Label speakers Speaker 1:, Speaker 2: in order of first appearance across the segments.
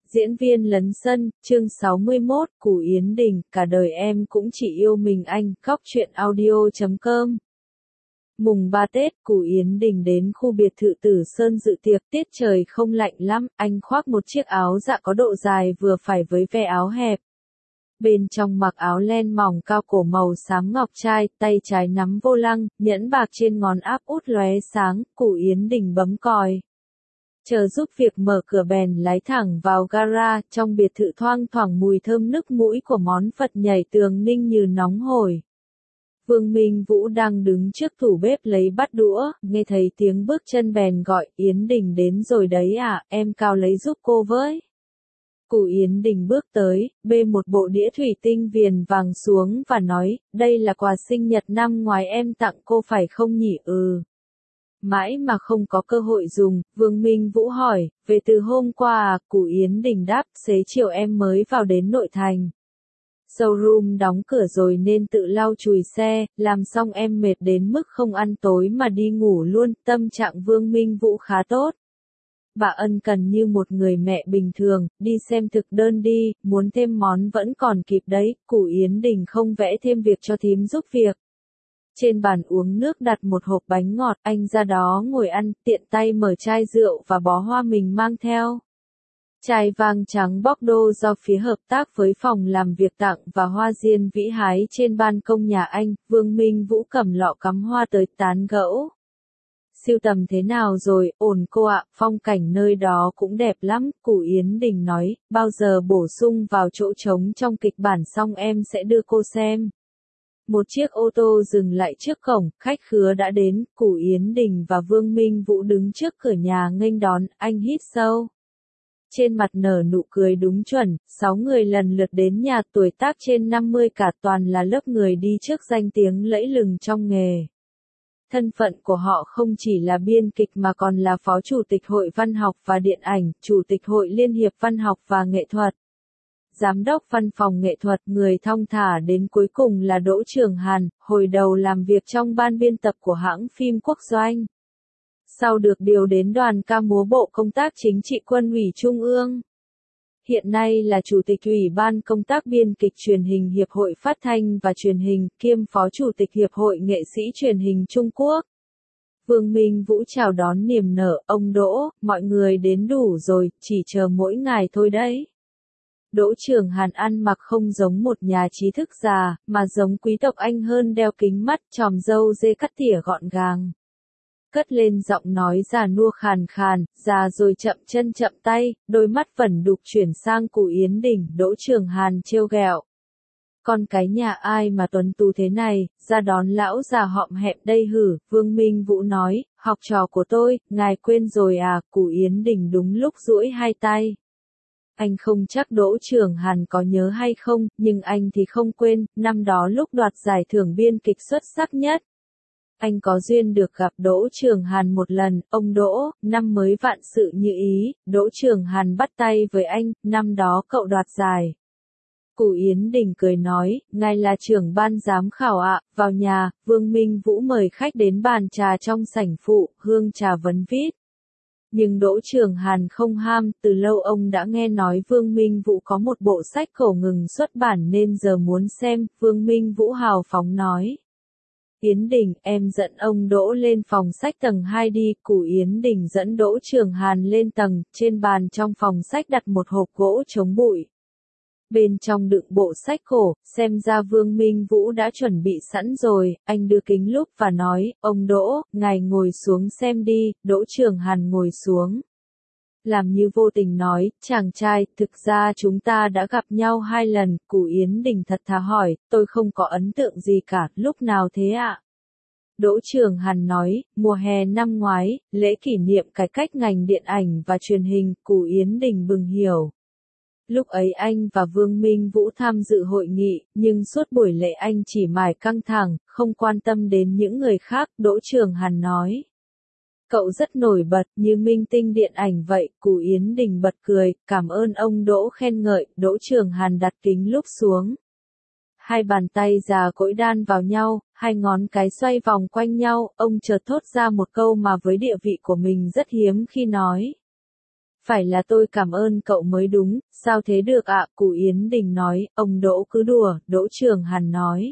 Speaker 1: Diễn viên lấn sân, chương 61, Củ Yến Đình, cả đời em cũng chỉ yêu mình anh, góc truyện audio.com. Mùng 3 Tết, Củ Yến Đình đến khu biệt thự Tử Sơn dự tiệc, tiết trời không lạnh lắm, anh khoác một chiếc áo dạ có độ dài vừa phải với ve áo hẹp. Bên trong mặc áo len mỏng cao cổ màu xám ngọc trai, tay trái nắm vô lăng, nhẫn bạc trên ngón áp út lóe sáng, Củ Yến Đình bấm còi. Chờ giúp việc mở cửa bèn lái thẳng vào gara, trong biệt thự thoang thoảng mùi thơm nức mũi của món Phật nhảy tường ninh như nóng hổi. Vương Minh Vũ đang đứng trước tủ bếp lấy bát đũa, nghe thấy tiếng bước chân bèn gọi, Yến Đình đến rồi đấy à, em cao lấy giúp cô với. Củ Yến Đình bước tới, bê một bộ đĩa thủy tinh viền vàng xuống và nói, đây là quà sinh nhật năm ngoái em tặng cô phải không nhỉ? Mãi mà không có cơ hội dùng, Vương Minh Vũ hỏi, về từ hôm qua à? Củ Yến Đình đáp, xế chiều em mới vào đến nội thành. Showroom đóng cửa rồi nên tự lau chùi xe, làm xong em mệt đến mức không ăn tối mà đi ngủ luôn, tâm trạng Vương Minh Vũ khá tốt. Bà ân cần như một người mẹ bình thường, đi xem thực đơn đi, muốn thêm món vẫn còn kịp đấy, Củ Yến Đình không vẽ thêm việc cho thím giúp việc. Trên bàn uống nước đặt một hộp bánh ngọt, anh ra đó ngồi ăn, tiện tay mở chai rượu và bó hoa mình mang theo. Chai vàng trắng Bordeaux do phía hợp tác với phòng làm việc tặng và hoa diên vĩ hái trên ban công nhà anh, Vương Minh Vũ cầm lọ cắm hoa tới tán gẫu. Siêu tầm thế nào rồi, ổn cô ạ, phong cảnh nơi đó cũng đẹp lắm, Củ Yến Đình nói, bao giờ bổ sung vào chỗ trống trong kịch bản xong em sẽ đưa cô xem. Một chiếc ô tô dừng lại trước cổng, khách khứa đã đến, Củ Yến Đình và Vương Minh Vũ đứng trước cửa nhà nghênh đón, anh hít sâu. Trên mặt nở nụ cười đúng chuẩn, 6 người lần lượt đến nhà, tuổi tác trên 50 cả, toàn là lớp người đi trước danh tiếng lẫy lừng trong nghề. Thân phận của họ không chỉ là biên kịch mà còn là Phó Chủ tịch Hội Văn học và Điện ảnh, Chủ tịch Hội Liên hiệp Văn học và Nghệ thuật. Giám đốc văn phòng nghệ thuật, người thong thả đến cuối cùng là Đỗ Trường Hàn, hồi đầu làm việc trong ban biên tập của hãng phim Quốc Doanh. Sau được điều đến đoàn ca múa Bộ Công tác Chính trị Quân ủy Trung ương. Hiện nay là Chủ tịch Ủy ban Công tác Biên kịch Truyền hình Hiệp hội Phát thanh và Truyền hình, kiêm Phó Chủ tịch Hiệp hội Nghệ sĩ Truyền hình Trung Quốc. Vương Minh Vũ chào đón niềm nở, ông Đỗ, mọi người đến đủ rồi, chỉ chờ mỗi ngày thôi đấy. Đỗ Trường Hàn ăn mặc không giống một nhà trí thức già, mà giống quý tộc Anh hơn, đeo kính mắt, chòm râu dê cắt tỉa gọn gàng. Cất lên giọng nói già nua khàn khàn, già rồi chậm chân chậm tay, đôi mắt vẩn đục chuyển sang Củ Yến Đình, Đỗ Trường Hàn trêu ghẹo. Con cái nhà ai mà tuấn tú thế này, ra đón lão già họm hẹm đây hử, Vương Minh Vũ nói, học trò của tôi, ngài quên rồi à, Củ Yến Đình đúng lúc duỗi hai tay. Anh không chắc Đỗ Trường Hàn có nhớ hay không, nhưng anh thì không quên, năm đó lúc đoạt giải thưởng biên kịch xuất sắc nhất. Anh có duyên được gặp Đỗ Trường Hàn một lần, ông Đỗ, năm mới vạn sự như ý, Đỗ Trường Hàn bắt tay với anh, năm đó cậu đoạt giải. Củ Yến Đình cười nói, ngài là trưởng ban giám khảo ạ, vào nhà, Vương Minh Vũ mời khách đến bàn trà trong sảnh phụ, hương trà vấn vít. Nhưng Đỗ Trường Hàn không ham, từ lâu ông đã nghe nói Vương Minh Vũ có một bộ sách cổ ngừng xuất bản nên giờ muốn xem, Vương Minh Vũ hào phóng nói. Yến Đình, em dẫn ông Đỗ lên phòng sách tầng 2 đi, Củ Yến Đình dẫn Đỗ Trường Hàn lên tầng, trên bàn trong phòng sách đặt một hộp gỗ chống bụi. Bên trong đựng bộ sách cổ, xem ra Vương Minh Vũ đã chuẩn bị sẵn rồi, anh đưa kính lúp và nói, ông Đỗ, ngài ngồi xuống xem đi, Đỗ Trường Hàn ngồi xuống. Làm như vô tình nói, chàng trai, thực ra chúng ta đã gặp nhau 2 lần, Củ Yến Đình thật thà hỏi, tôi không có ấn tượng gì cả, lúc nào thế ạ? Đỗ Trường Hàn nói, mùa hè năm ngoái, lễ kỷ niệm cải cách ngành điện ảnh và truyền hình, Củ Yến Đình bừng hiểu. Lúc ấy anh và Vương Minh Vũ tham dự hội nghị, nhưng suốt buổi lễ anh chỉ mải căng thẳng, không quan tâm đến những người khác, Đỗ Trường Hàn nói. Cậu rất nổi bật, như minh tinh điện ảnh vậy, Củ Yến Đình bật cười, cảm ơn ông Đỗ khen ngợi, Đỗ Trường Hàn đặt kính lúp xuống. Hai bàn tay già cỗi đan vào nhau, hai ngón cái xoay vòng quanh nhau, ông chợt thốt ra một câu mà với địa vị của mình rất hiếm khi nói. Phải là tôi cảm ơn cậu mới đúng, sao thế được ạ? Cụ Yến Đình nói, ông Đỗ cứ đùa, Đỗ Trường Hàn nói.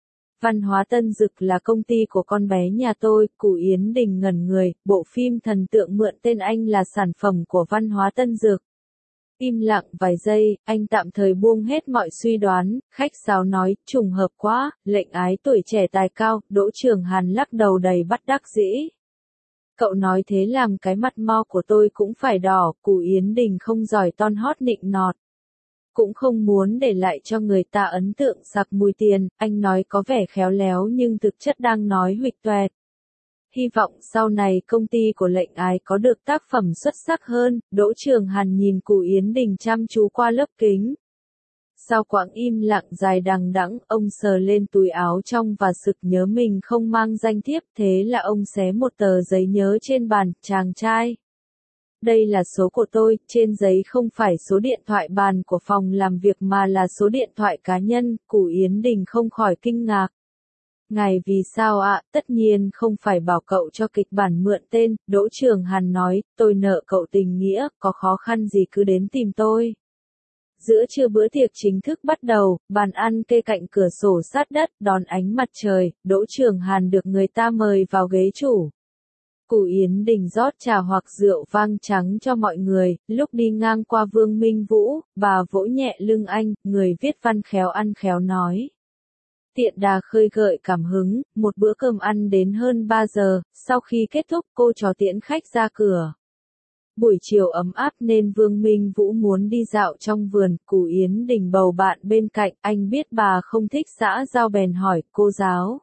Speaker 1: Văn hóa Tân Dực là công ty của con bé nhà tôi, Cụ Yến Đình ngẩn người, bộ phim thần tượng mượn tên anh là sản phẩm của Văn hóa Tân Dực. Im lặng vài giây, anh tạm thời buông hết mọi suy đoán, khách sáo nói, trùng hợp quá, lệnh ái tuổi trẻ tài cao, Đỗ Trường Hàn lắc đầu đầy bất đắc dĩ. Cậu nói thế làm cái mặt mo của tôi cũng phải đỏ, Cụ Yến Đình không giỏi ton hót nịnh nọt. Cũng không muốn để lại cho người ta ấn tượng sặc mùi tiền, anh nói có vẻ khéo léo nhưng thực chất đang nói huỵch toẹt. Hy vọng sau này công ty của lệnh ái có được tác phẩm xuất sắc hơn, Đỗ Trường Hàn nhìn Cụ Yến Đình chăm chú qua lớp kính. Sau quãng im lặng dài đằng đẵng, ông sờ lên túi áo trong và sực nhớ mình không mang danh thiếp, thế là ông xé một tờ giấy nhớ trên bàn, chàng trai. Đây là số của tôi, trên giấy không phải số điện thoại bàn của phòng làm việc mà là số điện thoại cá nhân, Cụ Yến Đình không khỏi kinh ngạc. Ngài vì sao ạ? Tất nhiên không phải bảo cậu cho kịch bản mượn tên, Đỗ Trường Hàn nói, tôi nợ cậu tình nghĩa, có khó khăn gì cứ đến tìm tôi. Giữa trưa bữa tiệc chính thức bắt đầu, bàn ăn kê cạnh cửa sổ sát đất, đón ánh mặt trời, Đỗ Trường Hàn được người ta mời vào ghế chủ. Cụ Yến Đình rót trà hoặc rượu vang trắng cho mọi người, lúc đi ngang qua Vương Minh Vũ, bà vỗ nhẹ lưng anh, người viết văn khéo ăn khéo nói. Tiện đà khơi gợi cảm hứng, một bữa cơm ăn đến hơn 3 giờ, sau khi kết thúc cô trò tiễn khách ra cửa. Buổi chiều ấm áp nên Vương Minh Vũ muốn đi dạo trong vườn, Cụ Yến Đình bầu bạn bên cạnh, anh biết bà không thích xã giao bèn hỏi, cô giáo.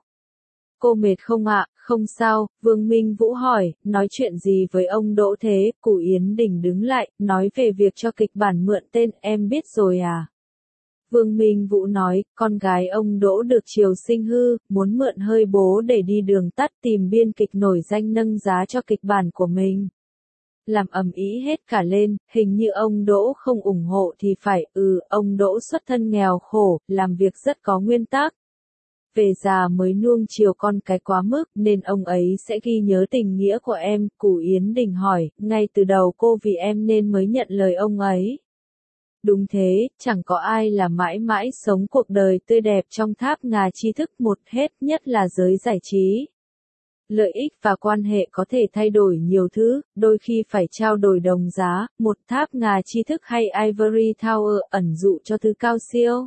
Speaker 1: Cô mệt không ạ? Không sao, Vương Minh Vũ hỏi, nói chuyện gì với ông Đỗ thế? Cụ Yến Đình đứng lại, nói về việc cho kịch bản mượn tên, em biết rồi à? Vương Minh Vũ nói, con gái ông Đỗ được chiều sinh hư, muốn mượn hơi bố để đi đường tắt tìm biên kịch nổi danh nâng giá cho kịch bản của mình. Làm ầm ĩ hết cả lên, hình như ông Đỗ không ủng hộ thì phải, ông Đỗ xuất thân nghèo khổ, làm việc rất có nguyên tắc. Về già mới nuông chiều con cái quá mức, nên ông ấy sẽ ghi nhớ tình nghĩa của em, Cụ Yến Đình hỏi, ngay từ đầu cô vì em nên mới nhận lời ông ấy. Đúng thế, chẳng có ai là mãi mãi sống cuộc đời tươi đẹp trong tháp ngà tri thức một hết, nhất là giới giải trí. Lợi ích và quan hệ có thể thay đổi nhiều thứ, đôi khi phải trao đổi đồng giá, một tháp ngà tri thức hay Ivory Tower ẩn dụ cho thứ cao siêu.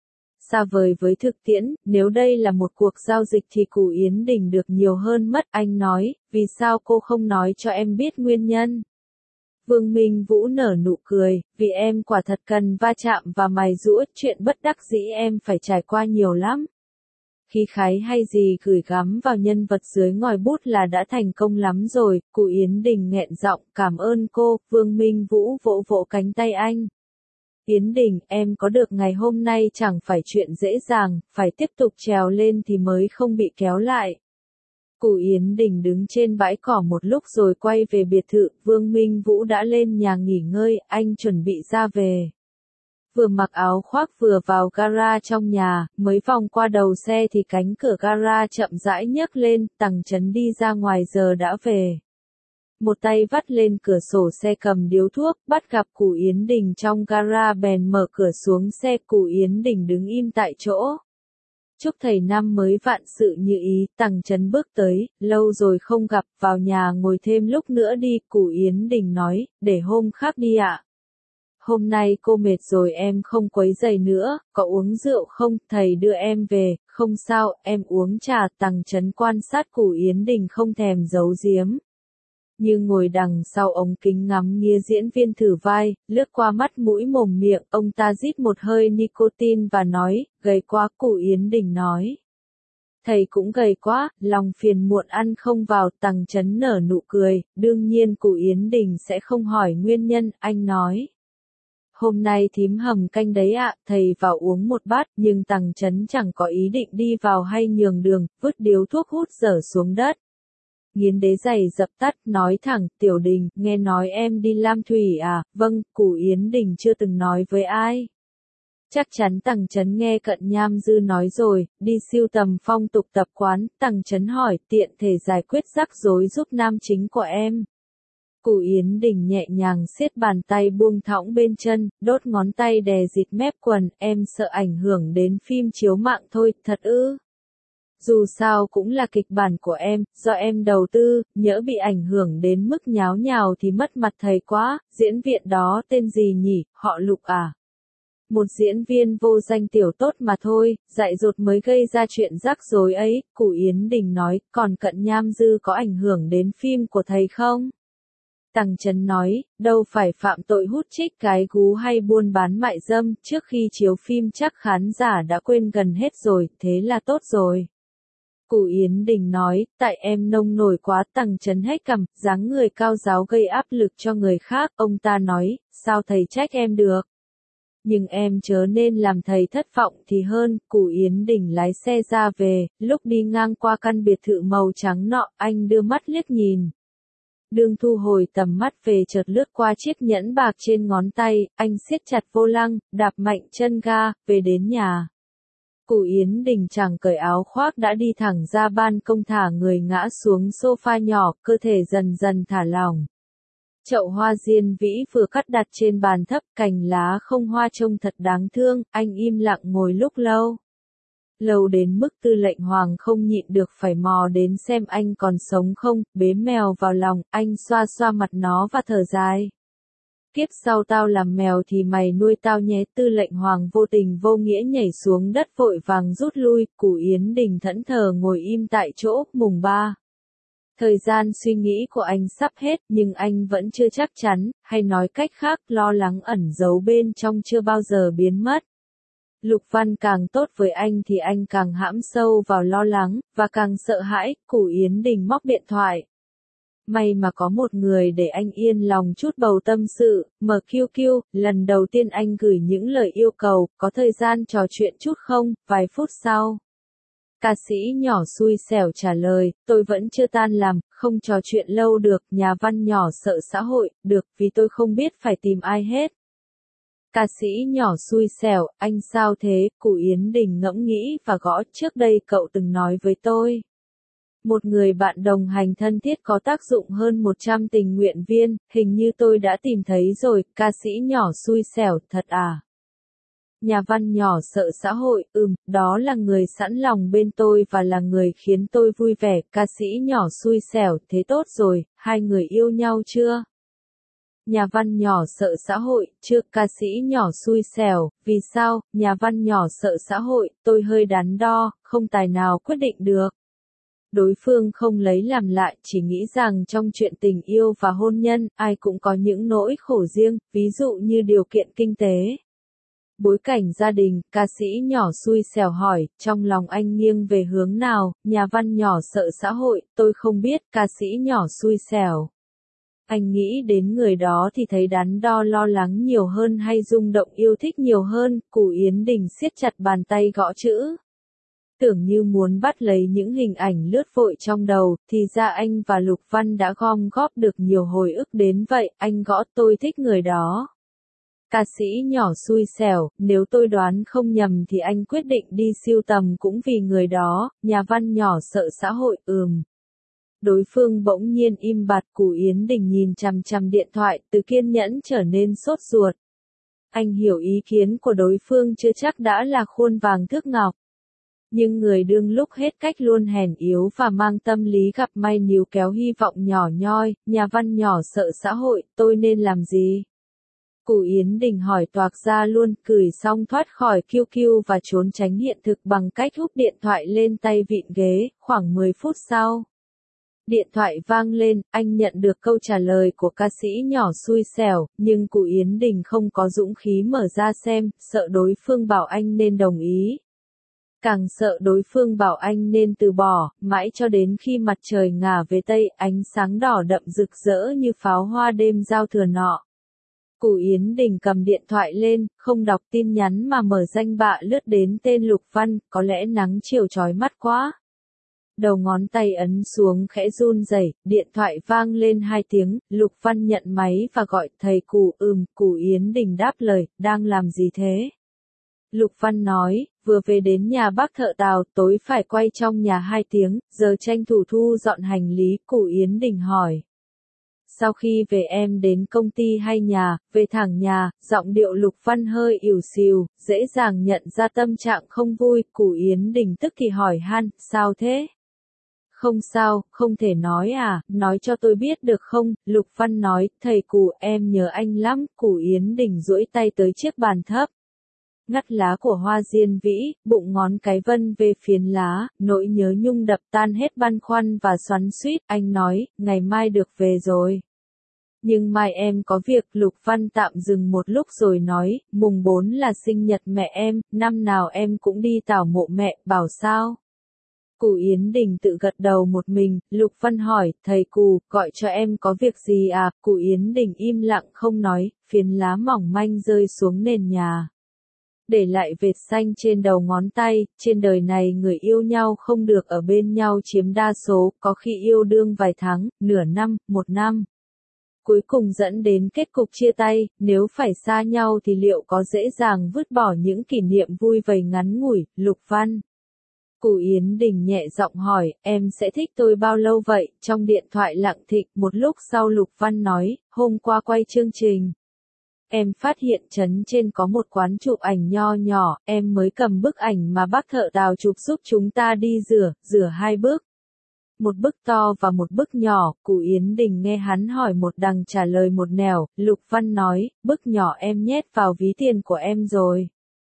Speaker 1: Xa vời với thực tiễn, nếu đây là một cuộc giao dịch thì Cụ Yến Đình được nhiều hơn mất, anh nói, vì sao cô không nói cho em biết nguyên nhân? Vương Minh Vũ nở nụ cười, vì em quả thật cần va chạm và mài giũa, chuyện bất đắc dĩ em phải trải qua nhiều lắm. Khí khái hay gì gửi gắm vào nhân vật dưới ngòi bút là đã thành công lắm rồi, Cụ Yến Đình nghẹn giọng, cảm ơn cô, Vương Minh Vũ vỗ vỗ cánh tay anh. Yến Đình, em có được ngày hôm nay chẳng phải chuyện dễ dàng, phải tiếp tục trèo lên thì mới không bị kéo lại. Cụ Yến Đình đứng trên bãi cỏ một lúc rồi quay về biệt thự, Vương Minh Vũ đã lên nhà nghỉ ngơi, anh chuẩn bị ra về. Vừa mặc áo khoác vừa vào gara trong nhà, mới vòng qua đầu xe thì cánh cửa gara chậm rãi nhấc lên, Tằng Chấn đi ra ngoài giờ đã về. Một tay vắt lên cửa sổ xe cầm điếu thuốc, bắt gặp Cụ Yến Đình trong gara bèn mở cửa xuống xe, Cụ Yến Đình đứng im tại chỗ. Chúc thầy năm mới vạn sự như ý, Tằng Chấn bước tới, lâu rồi không gặp, vào nhà ngồi thêm lúc nữa đi, Cụ Yến Đình nói, để hôm khác đi ạ. Hôm nay cô mệt rồi em không quấy rầy nữa, có uống rượu không, thầy đưa em về, không sao, em uống trà, Tằng Chấn quan sát Cụ Yến Đình không thèm giấu giếm. Như ngồi đằng sau ống kính ngắm nghía diễn viên thử vai, lướt qua mắt mũi mồm miệng, ông ta rít một hơi nicotine và nói, gầy quá, Cụ Yến Đình nói. Thầy cũng gầy quá, lòng phiền muộn ăn không vào, Tằng Chấn nở nụ cười, đương nhiên Cụ Yến Đình sẽ không hỏi nguyên nhân, anh nói. Hôm nay thím hầm canh đấy ạ, thầy vào uống một bát, nhưng Tằng Chấn chẳng có ý định đi vào hay nhường đường, vứt điếu thuốc hút dở xuống đất. Nghiến đế giày dập tắt, nói thẳng, Tiểu Đình, nghe nói em đi Lam Thủy à, vâng, Cụ Yến Đình chưa từng nói với ai. Chắc chắn Tằng Chấn nghe Cận Nham Dư nói rồi, đi sưu tầm phong tục tập quán, Tằng Chấn hỏi, tiện thể giải quyết rắc rối giúp nam chính của em. Cụ Yến Đình nhẹ nhàng siết bàn tay buông thõng bên chân, đốt ngón tay đè dịt mép quần, em sợ ảnh hưởng đến phim chiếu mạng thôi, thật ư? Dù sao cũng là kịch bản của em, do em đầu tư, nhỡ bị ảnh hưởng đến mức nháo nhào thì mất mặt thầy quá, diễn viên đó tên gì nhỉ, họ Lục à? Một diễn viên vô danh tiểu tốt mà thôi, dại dột mới gây ra chuyện rắc rối ấy, Cụ Yến Đình nói, còn Cận Nham Dư có ảnh hưởng đến phim của thầy không? Tằng Trấn nói, đâu phải phạm tội hút chích cái gú hay buôn bán mại dâm, trước khi chiếu phim chắc khán giả đã quên gần hết rồi, thế là tốt rồi. Cụ Yến Đình nói, tại em nông nổi quá. Tằng Trấn hét cằm, dáng người cao ráo gây áp lực cho người khác, ông ta nói, sao thầy trách em được? Nhưng em chớ nên làm thầy thất vọng thì hơn. Cụ Yến Đình lái xe ra về, lúc đi ngang qua căn biệt thự màu trắng nọ, anh đưa mắt liếc nhìn. Đương thu hồi tầm mắt về chợt lướt qua chiếc nhẫn bạc trên ngón tay, anh siết chặt vô lăng, đạp mạnh chân ga, về đến nhà. Cụ Yến Đình chẳng cởi áo khoác đã đi thẳng ra ban công thả người ngã xuống sofa nhỏ, cơ thể dần dần thả lỏng. Chậu hoa diên vĩ vừa cắt đặt trên bàn thấp, cành lá không hoa trông thật đáng thương, anh im lặng ngồi lúc lâu. Lâu đến mức Tư lệnh Hoàng không nhịn được phải mò đến xem anh còn sống không, bế mèo vào lòng, anh xoa xoa mặt nó và thở dài. Kiếp sau tao làm mèo thì mày nuôi tao nhé. Tư lệnh Hoàng vô tình vô nghĩa nhảy xuống đất vội vàng rút lui, Cụ Yến Đình thẫn thờ ngồi im tại chỗ. Mùng 3. Thời gian suy nghĩ của anh sắp hết, nhưng anh vẫn chưa chắc chắn, hay nói cách khác, lo lắng ẩn giấu bên trong chưa bao giờ biến mất. Lục Văn càng tốt với anh thì anh càng hãm sâu vào lo lắng, và càng sợ hãi. Cụ Yến Đình móc điện thoại. May mà có một người để anh yên lòng chút bầu tâm sự, MQQ, lần đầu tiên anh gửi những lời yêu cầu, có thời gian trò chuyện chút không, vài phút sau. Ca sĩ nhỏ xui xẻo trả lời, tôi vẫn chưa tan làm, không trò chuyện lâu được. Nhà văn nhỏ sợ xã hội, được, vì tôi không biết phải tìm ai hết. Ca sĩ nhỏ xui xẻo, anh sao thế? Cụ Yến Đình ngẫm nghĩ và gõ, trước đây cậu từng nói với tôi. Một người bạn đồng hành thân thiết có tác dụng hơn 100 tình nguyện viên, hình như tôi đã tìm thấy rồi. Ca sĩ nhỏ xui xẻo, thật à? Nhà văn nhỏ sợ xã hội, đó là người sẵn lòng bên tôi và là người khiến tôi vui vẻ. Ca sĩ nhỏ xui xẻo, thế tốt rồi, hai người yêu nhau chưa? Nhà văn nhỏ sợ xã hội, chưa. Ca sĩ nhỏ xui xẻo, vì sao? Nhà văn nhỏ sợ xã hội, tôi hơi đắn đo, không tài nào quyết định được. Đối phương không lấy làm lạ, chỉ nghĩ rằng trong chuyện tình yêu và hôn nhân, ai cũng có những nỗi khổ riêng, ví dụ như điều kiện kinh tế. Bối cảnh gia đình, ca sĩ nhỏ xui xẻo hỏi, trong lòng anh nghiêng về hướng nào? Nhà văn nhỏ sợ xã hội, tôi không biết. Ca sĩ nhỏ xui xẻo. Anh nghĩ đến người đó thì thấy đắn đo lo lắng nhiều hơn hay rung động yêu thích nhiều hơn? Cụ Yến Đình siết chặt bàn tay gõ chữ. Tưởng như muốn bắt lấy những hình ảnh lướt vội trong đầu, thì ra anh và Lục Văn đã gom góp được nhiều hồi ức đến vậy. Anh gõ, tôi thích người đó. Ca sĩ nhỏ xui xẻo, nếu tôi đoán không nhầm thì anh quyết định đi sưu tầm cũng vì người đó. Nhà văn nhỏ sợ xã hội, Đối phương bỗng nhiên im bặt. Cụ Yến Đình nhìn chằm chằm điện thoại, từ kiên nhẫn trở nên sốt ruột. Anh hiểu ý kiến của đối phương chưa chắc đã là khuôn vàng thước ngọc. Nhưng người đương lúc hết cách luôn hèn yếu và mang tâm lý gặp may níu kéo hy vọng nhỏ nhoi. Nhà văn nhỏ sợ xã hội, tôi nên làm gì? Cụ Yến Đình hỏi toạc ra luôn, cười xong thoát khỏi QQ và trốn tránh hiện thực bằng cách húc điện thoại lên tay vịn ghế. Khoảng 10 phút sau, điện thoại vang lên, anh nhận được câu trả lời của ca sĩ nhỏ xui xẻo, nhưng Cụ Yến Đình không có dũng khí mở ra xem, sợ đối phương bảo anh nên đồng ý. Càng sợ đối phương bảo anh nên từ bỏ, mãi cho đến khi mặt trời ngả về Tây, ánh sáng đỏ đậm rực rỡ như pháo hoa đêm giao thừa nọ. Cụ Yến Đình cầm điện thoại lên, không đọc tin nhắn mà mở danh bạ lướt đến tên Lục Văn, có lẽ nắng chiều chói mắt quá. Đầu ngón tay ấn xuống khẽ run rẩy, điện thoại vang lên 2 tiếng, Lục Văn nhận máy và gọi, thầy Cụ, Cụ Yến Đình đáp lời, đang làm gì thế? Lục Văn nói, vừa về đến nhà bác thợ Tào, tối phải quay trong nhà 2 tiếng, giờ tranh thủ thu dọn hành lý. Cụ Yến Đình hỏi. Sau khi về em đến công ty hay nhà, về thẳng nhà, giọng điệu Lục Văn hơi ỉu xìu, dễ dàng nhận ra tâm trạng không vui, Cù Yến Đình tức thì hỏi han, sao thế? Không sao, không thể nói à, nói cho tôi biết được không, Lục Văn nói, thầy Cù em nhớ anh lắm, Cù Yến Đình duỗi tay tới chiếc bàn thấp. Ngắt lá của hoa diên vĩ, bụng ngón cái vân về phiến lá, nỗi nhớ nhung đập tan hết băn khoăn và xoắn xuýt, anh nói, ngày mai được về rồi. Nhưng mai em có việc, Lục Văn tạm dừng một lúc rồi nói, mùng 4 là sinh nhật mẹ em, năm nào em cũng đi tảo mộ mẹ, bảo sao? Cù Yến Đình tự gật đầu một mình, Lục Văn hỏi, thầy Cù, gọi cho em có việc gì à? Cù Yến Đình im lặng không nói, phiến lá mỏng manh rơi xuống nền nhà. Để lại vệt xanh trên đầu ngón tay, trên đời này người yêu nhau không được ở bên nhau chiếm đa số, có khi yêu đương vài tháng, nửa năm, một năm. Cuối cùng dẫn đến kết cục chia tay, nếu phải xa nhau thì liệu có dễ dàng vứt bỏ những kỷ niệm vui vầy ngắn ngủi, Lục Văn. Cù Yến Đình nhẹ giọng hỏi, em sẽ thích tôi bao lâu vậy? Trong điện thoại lặng thinh, một lúc sau Lục Văn nói, hôm qua quay chương trình. Em phát hiện trấn trên có một quán chụp ảnh nho nhỏ, em mới cầm bức ảnh mà bác thợ Tào chụp giúp chúng ta đi rửa hai bức. Một bức to và một bức nhỏ, Cù Yến Đình nghe hắn hỏi một đằng trả lời một nẻo, Lục Văn nói, bức nhỏ em nhét vào ví tiền của em rồi.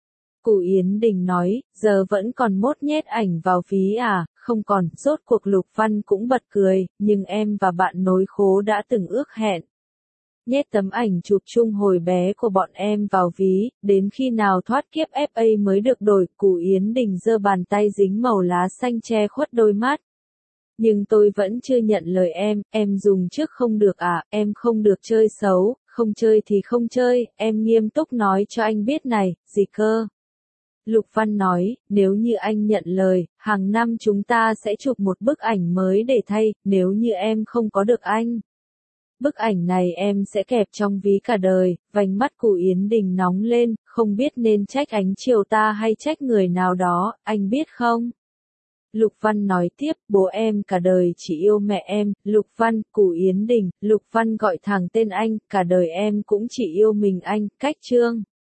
Speaker 1: Cù Yến Đình nói, giờ vẫn còn mốt nhét ảnh vào ví à, không còn, rốt cuộc Lục Văn cũng bật cười, nhưng em và bạn nối khố đã từng ước hẹn. Nhét tấm ảnh chụp chung hồi bé của bọn em vào ví, đến khi nào thoát kiếp FA mới được đổi, Cù Yến Đình giơ bàn tay dính màu lá xanh che khuất đôi mắt. Nhưng tôi vẫn chưa nhận lời em dùng trước không được à, em không được chơi xấu, không chơi thì không chơi, em nghiêm túc nói cho anh biết này, gì cơ? Lục Văn nói, nếu như anh nhận lời, hàng năm chúng ta sẽ chụp một bức ảnh mới để thay, nếu như em không có được anh. Bức ảnh này em sẽ kẹp trong ví cả đời, vành mắt Cù Yến Đình nóng lên, không biết nên trách ánh chiều ta hay trách người nào đó, anh biết không? Lục Văn nói tiếp, bố em cả đời chỉ yêu mẹ em, Lục Văn, Cù Yến Đình, Lục Văn gọi thẳng tên anh, cả đời em cũng chỉ yêu mình anh, cách chương.